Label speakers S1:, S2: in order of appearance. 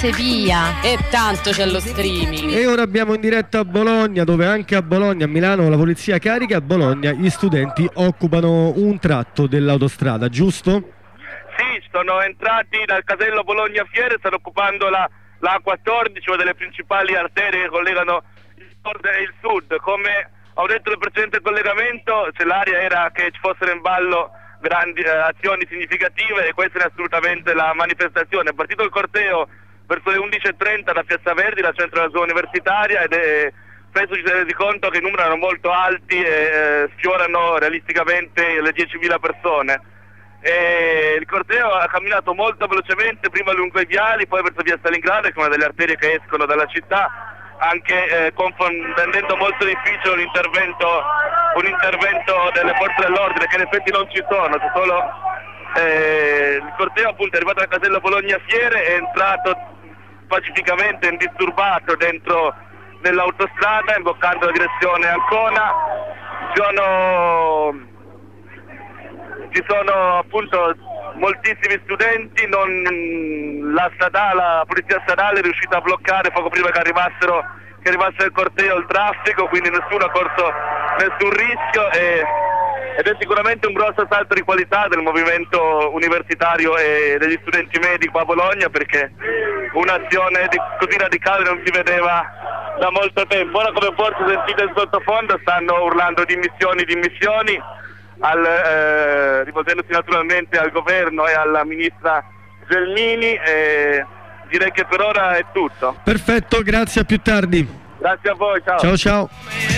S1: Sevilla.
S2: E tanto c'è lo streaming.
S3: E ora abbiamo in diretta a Bologna, dove anche a Bologna, a Milano la polizia carica, a Bologna gli studenti occupano un tratto dell'autostrada, giusto?
S4: Sì, sono entrati dal casello Bologna Fiere, stanno occupando la A14, una delle principali arterie che collegano il nord e il sud. Come ho detto nel precedente collegamento, se l'area era che ci fossero in ballo grandi azioni significative, e questa è assolutamente la manifestazione. È partito il corteo verso le 11:30 da Piazza Verdi, dal centro della zona universitaria, ed penso ci si è resi conto che i numeri erano molto alti e sfiorano realisticamente le 10.000 persone. E il corteo ha camminato molto velocemente, prima lungo i viali, poi verso via Stalingrado, che è una delle arterie che escono dalla città, anche rendendo molto difficile un intervento delle forze dell'ordine, che in effetti non ci sono. C'è solo il corteo appunto è arrivato al casello Bologna Fiere, è entrato pacificamente, indisturbato dentro nell'autostrada, imboccando la direzione Ancona. Ci sono appunto moltissimi studenti, la polizia stradale è riuscita a bloccare poco prima che arrivasse il corteo, il traffico, quindi nessuno ha corso nessun rischio, ed è sicuramente un grosso salto di qualità del movimento universitario e degli studenti medi qua a Bologna, perché un'azione così radicale non si vedeva da molto tempo. Ora, come forse sentite in sottofondo, stanno urlando dimissioni, rivolgendosi naturalmente al governo e alla ministra Gelmini, e direi che per ora è tutto.
S3: Perfetto, grazie, a più tardi.
S4: Grazie a voi, ciao.
S3: Ciao ciao.